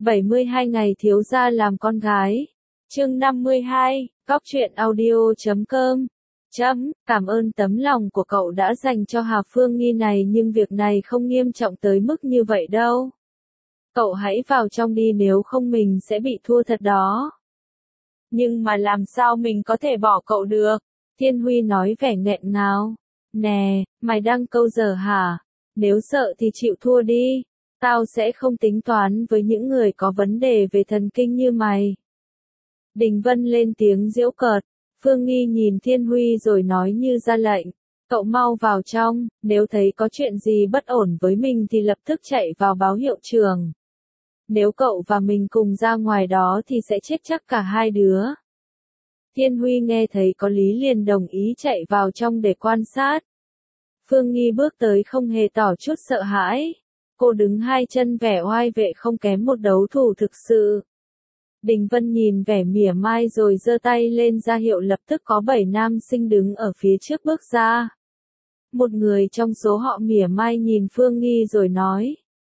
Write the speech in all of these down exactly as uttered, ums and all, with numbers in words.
bảy mươi hai ngày thiếu gia làm con gái. Chương năm mươi hai, Cóc truyện audio chấm com. Chấm, cảm ơn tấm lòng của cậu đã dành cho Hà Phương Nghi này, nhưng việc này không nghiêm trọng tới mức như vậy đâu. Cậu hãy vào trong đi, nếu không mình sẽ bị thua thật đó. Nhưng mà làm sao mình có thể bỏ cậu được? Thiên Huy nói vẻ nghẹn ngào. Nè, mày đang câu giờ hả? Nếu sợ thì chịu thua đi. Tao sẽ không tính toán với những người có vấn đề về thần kinh như mày. Đình Vân lên tiếng giễu cợt. Phương Nghi nhìn Thiên Huy rồi nói như ra lệnh. Cậu mau vào trong, nếu thấy có chuyện gì bất ổn với mình thì lập tức chạy vào báo hiệu trường. Nếu cậu và mình cùng ra ngoài đó thì sẽ chết chắc cả hai đứa. Thiên Huy nghe thấy có lý liền đồng ý chạy vào trong để quan sát. Phương Nghi bước tới không hề tỏ chút sợ hãi. Cô đứng hai chân vẻ oai vệ không kém một đấu thủ thực sự. Đình Vân nhìn vẻ mỉa mai rồi giơ tay lên ra hiệu, lập tức có bảy nam sinh đứng ở phía trước bước ra. Một người trong số họ mỉa mai nhìn Phương Nghi rồi nói.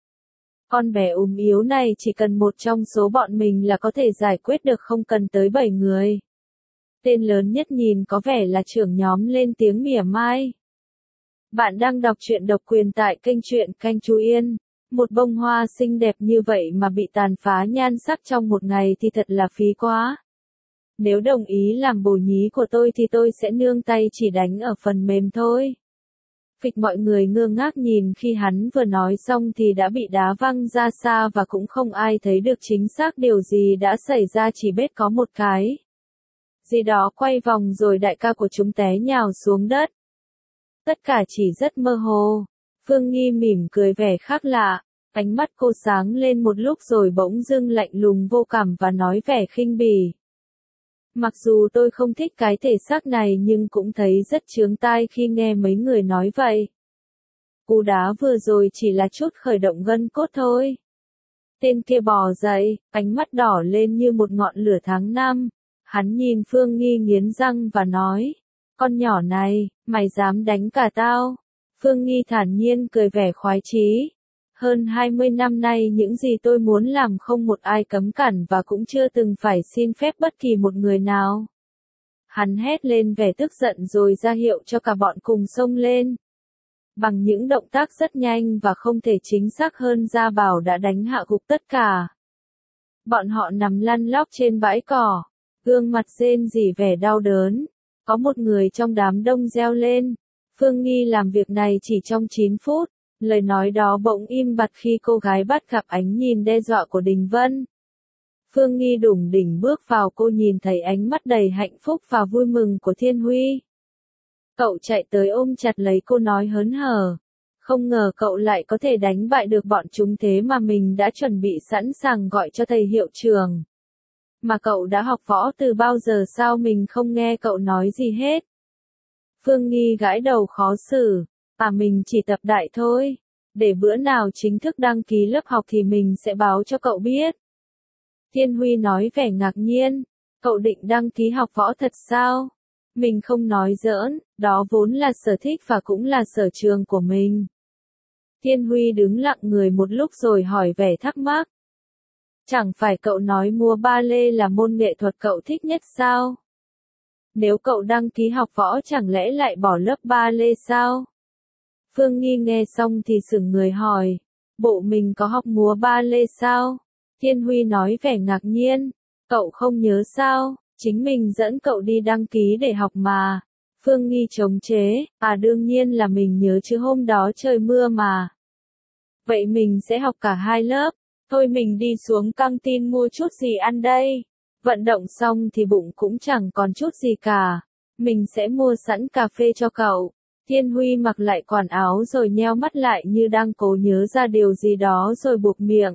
Con bé ốm yếu này chỉ cần một trong số bọn mình là có thể giải quyết được, không cần tới bảy người. Tên lớn nhất nhìn có vẻ là trưởng nhóm lên tiếng mỉa mai. Bạn đang đọc truyện độc quyền tại kênh truyện Canh Chú Yên. Một bông hoa xinh đẹp như vậy mà bị tàn phá nhan sắc trong một ngày thì thật là phí quá. Nếu đồng ý làm bồ nhí của tôi thì tôi sẽ nương tay chỉ đánh ở phần mềm thôi. Phịch, mọi người ngơ ngác nhìn khi hắn vừa nói xong thì đã bị đá văng ra xa và cũng không ai thấy được chính xác điều gì đã xảy ra, chỉ biết có một cái gì đó quay vòng rồi đại ca của chúng té nhào xuống đất. Tất cả chỉ rất mơ hồ. Phương Nghi mỉm cười vẻ khác lạ, ánh mắt cô sáng lên một lúc rồi bỗng dưng lạnh lùng vô cảm và nói vẻ khinh bỉ. Mặc dù tôi không thích cái thể xác này nhưng cũng thấy rất chướng tai khi nghe mấy người nói vậy. Cú đá vừa rồi chỉ là chút khởi động gân cốt thôi. Tên kia bò dậy, ánh mắt đỏ lên như một ngọn lửa tháng năm. Hắn nhìn Phương Nghi nghiến răng và nói, con nhỏ này, mày dám đánh cả tao. Phương Nghi thản nhiên cười vẻ khoái chí. Hơn hai mươi năm nay những gì tôi muốn làm không một ai cấm cản và cũng chưa từng phải xin phép bất kỳ một người nào. Hắn hét lên vẻ tức giận rồi ra hiệu cho cả bọn cùng xông lên. Bằng những động tác rất nhanh và không thể chính xác hơn, Gia Bảo đã đánh hạ gục tất cả. Bọn họ nằm lăn lóc trên bãi cỏ, gương mặt rên rỉ vẻ đau đớn. Có một người trong đám đông reo lên. Phương Nghi làm việc này chỉ trong chín phút. Lời nói đó bỗng im bặt khi cô gái bắt gặp ánh nhìn đe dọa của Đình Vân. Phương Nghi đủng đỉnh bước vào, cô nhìn thấy ánh mắt đầy hạnh phúc và vui mừng của Thiên Huy. Cậu chạy tới ôm chặt lấy cô nói hớn hở. Không ngờ cậu lại có thể đánh bại được bọn chúng, thế mà mình đã chuẩn bị sẵn sàng gọi cho thầy hiệu trưởng. Mà cậu đã học võ từ bao giờ, sao mình không nghe cậu nói gì hết? Phương Nghi gãi đầu khó xử. À, mình chỉ tập đại thôi. Để bữa nào chính thức đăng ký lớp học thì mình sẽ báo cho cậu biết. Thiên Huy nói vẻ ngạc nhiên. Cậu định đăng ký học võ thật sao? Mình không nói giỡn, đó vốn là sở thích và cũng là sở trường của mình. Thiên Huy đứng lặng người một lúc rồi hỏi vẻ thắc mắc. Chẳng phải cậu nói múa ba lê là môn nghệ thuật cậu thích nhất sao? Nếu cậu đăng ký học võ chẳng lẽ lại bỏ lớp ba lê sao? Phương Nghi nghe xong thì sững người hỏi. Bộ mình có học múa ba lê sao? Thiên Huy nói vẻ ngạc nhiên. Cậu không nhớ sao? Chính mình dẫn cậu đi đăng ký để học mà. Phương Nghi chống chế. À, đương nhiên là mình nhớ chứ, hôm đó trời mưa mà. Vậy mình sẽ học cả hai lớp. Thôi mình đi xuống căng tin mua chút gì ăn đây. Vận động xong thì bụng cũng chẳng còn chút gì cả. Mình sẽ mua sẵn cà phê cho cậu. Thiên Huy mặc lại quần áo rồi nheo mắt lại như đang cố nhớ ra điều gì đó rồi buộc miệng.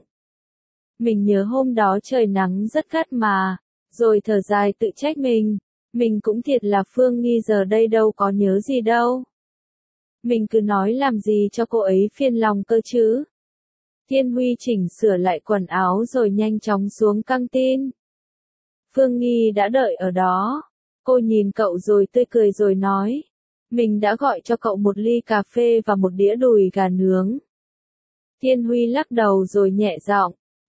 Mình nhớ hôm đó trời nắng rất gắt mà. Rồi thở dài tự trách mình. Mình cũng thiệt là Phương Nghi, giờ đây đâu có nhớ gì đâu. Mình cứ nói làm gì cho cô ấy phiền lòng cơ chứ. Thiên Huy chỉnh sửa lại quần áo rồi nhanh chóng xuống căng tin. Phương Nghi đã đợi ở đó. Cô nhìn cậu rồi tươi cười rồi nói. Mình đã gọi cho cậu một ly cà phê và một đĩa đùi gà nướng. Thiên Huy lắc đầu rồi nhẹ giọng.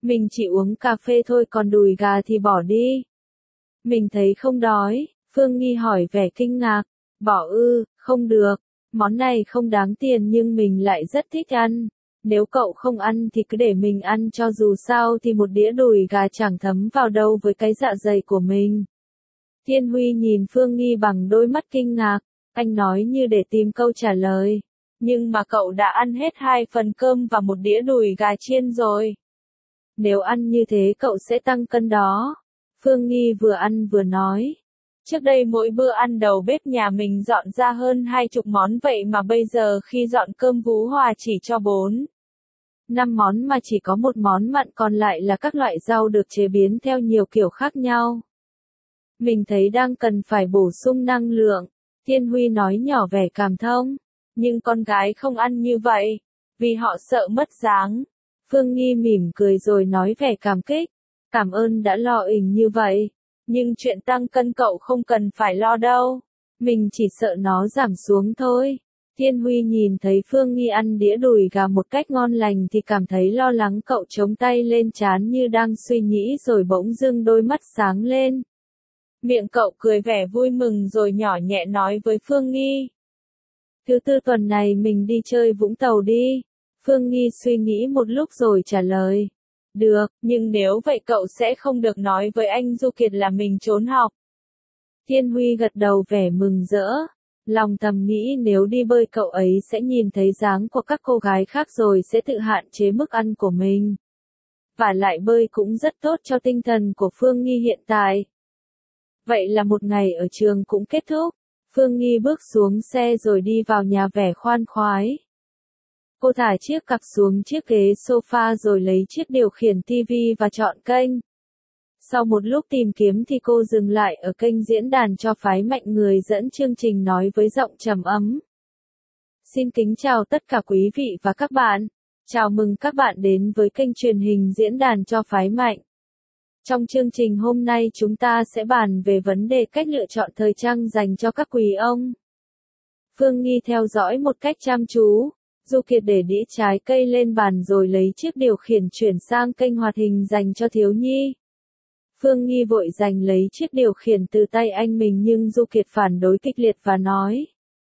Mình chỉ uống cà phê thôi còn đùi gà thì bỏ đi. Mình thấy không đói, Phương Nghi hỏi vẻ kinh ngạc. Bỏ ư, không được, món này không đáng tiền nhưng mình lại rất thích ăn. Nếu cậu không ăn thì cứ để mình ăn cho dù sao thì một đĩa đùi gà chẳng thấm vào đâu với cái dạ dày của mình. Thiên Huy nhìn Phương Nghi bằng đôi mắt kinh ngạc, anh nói như để tìm câu trả lời. Nhưng mà cậu đã ăn hết hai phần cơm và một đĩa đùi gà chiên rồi. Nếu ăn như thế cậu sẽ tăng cân đó. Phương Nghi vừa ăn vừa nói. Trước đây mỗi bữa ăn đầu bếp nhà mình dọn ra hơn hai chục món vậy mà bây giờ khi dọn cơm Vũ Hòa chỉ cho bốn, năm món mà chỉ có một món mặn còn lại là các loại rau được chế biến theo nhiều kiểu khác nhau. Mình thấy đang cần phải bổ sung năng lượng. Thiên Huy nói nhỏ vẻ cảm thông. Nhưng con gái không ăn như vậy, vì họ sợ mất dáng. Phương Nghi mỉm cười rồi nói vẻ cảm kích. Cảm ơn đã lo ỉnh như vậy. Nhưng chuyện tăng cân cậu không cần phải lo đâu. Mình chỉ sợ nó giảm xuống thôi. Thiên Huy nhìn thấy Phương Nghi ăn đĩa đùi gà một cách ngon lành thì cảm thấy lo lắng, cậu chống tay lên trán như đang suy nghĩ rồi bỗng dưng đôi mắt sáng lên. Miệng cậu cười vẻ vui mừng rồi nhỏ nhẹ nói với Phương Nghi. Thứ tư tuần này mình đi chơi Vũng Tàu đi. Phương Nghi suy nghĩ một lúc rồi trả lời. Được, nhưng nếu vậy cậu sẽ không được nói với anh Du Kiệt là mình trốn học. Thiên Huy gật đầu vẻ mừng rỡ. Lòng thầm nghĩ nếu đi bơi cậu ấy sẽ nhìn thấy dáng của các cô gái khác rồi sẽ tự hạn chế mức ăn của mình. Và lại bơi cũng rất tốt cho tinh thần của Phương Nghi hiện tại. Vậy là một ngày ở trường cũng kết thúc. Phương Nghi bước xuống xe rồi đi vào nhà vẻ khoan khoái. Cô thả chiếc cặp xuống chiếc ghế sofa rồi lấy chiếc điều khiển tivi và chọn kênh. Sau một lúc tìm kiếm thì cô dừng lại ở kênh diễn đàn cho phái mạnh, người dẫn chương trình nói với giọng trầm ấm. Xin kính chào tất cả quý vị và các bạn. Chào mừng các bạn đến với kênh truyền hình diễn đàn cho phái mạnh. Trong chương trình hôm nay chúng ta sẽ bàn về vấn đề cách lựa chọn thời trang dành cho các quý ông. Phương Nghi theo dõi một cách chăm chú. Du Kiệt để đĩa trái cây lên bàn rồi lấy chiếc điều khiển chuyển sang kênh hoạt hình dành cho thiếu nhi. Phương Nghi vội giành lấy chiếc điều khiển từ tay anh mình nhưng Du Kiệt phản đối kịch liệt và nói.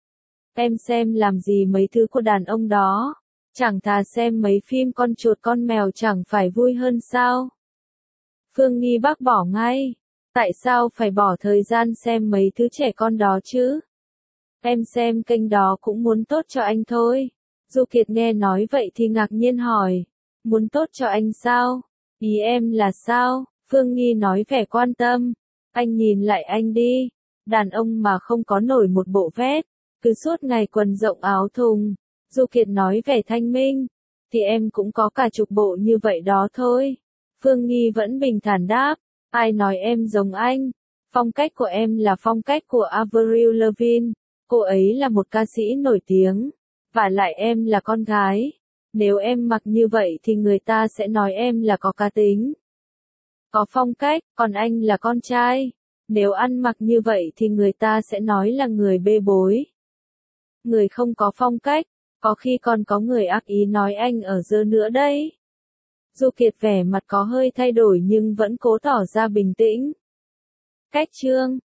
Em xem làm gì mấy thứ của đàn ông đó. Chẳng thà xem mấy phim con chuột con mèo chẳng phải vui hơn sao. Phương Nghi bác bỏ ngay. Tại sao phải bỏ thời gian xem mấy thứ trẻ con đó chứ? Em xem kênh đó cũng muốn tốt cho anh thôi. Du Kiệt nghe nói vậy thì ngạc nhiên hỏi. Muốn tốt cho anh sao? Ý em là sao? Phương Nghi nói vẻ quan tâm. Anh nhìn lại anh đi. Đàn ông mà không có nổi một bộ vest, cứ suốt ngày quần rộng áo thùng. Du Kiệt nói vẻ thanh minh. Thì em cũng có cả chục bộ như vậy đó thôi. Phương Nghi vẫn bình thản đáp. Ai nói em giống anh? Phong cách của em là phong cách của Avril Lavigne. Cô ấy là một ca sĩ nổi tiếng. Và lại em là con gái. Nếu em mặc như vậy thì người ta sẽ nói em là có cá tính, có phong cách, còn anh là con trai. Nếu ăn mặc như vậy thì người ta sẽ nói là người bê bối, người không có phong cách, có khi còn có người ác ý nói anh ở dơ nữa đấy. Du Kiệt vẻ mặt có hơi thay đổi nhưng vẫn cố tỏ ra bình tĩnh. Cách chương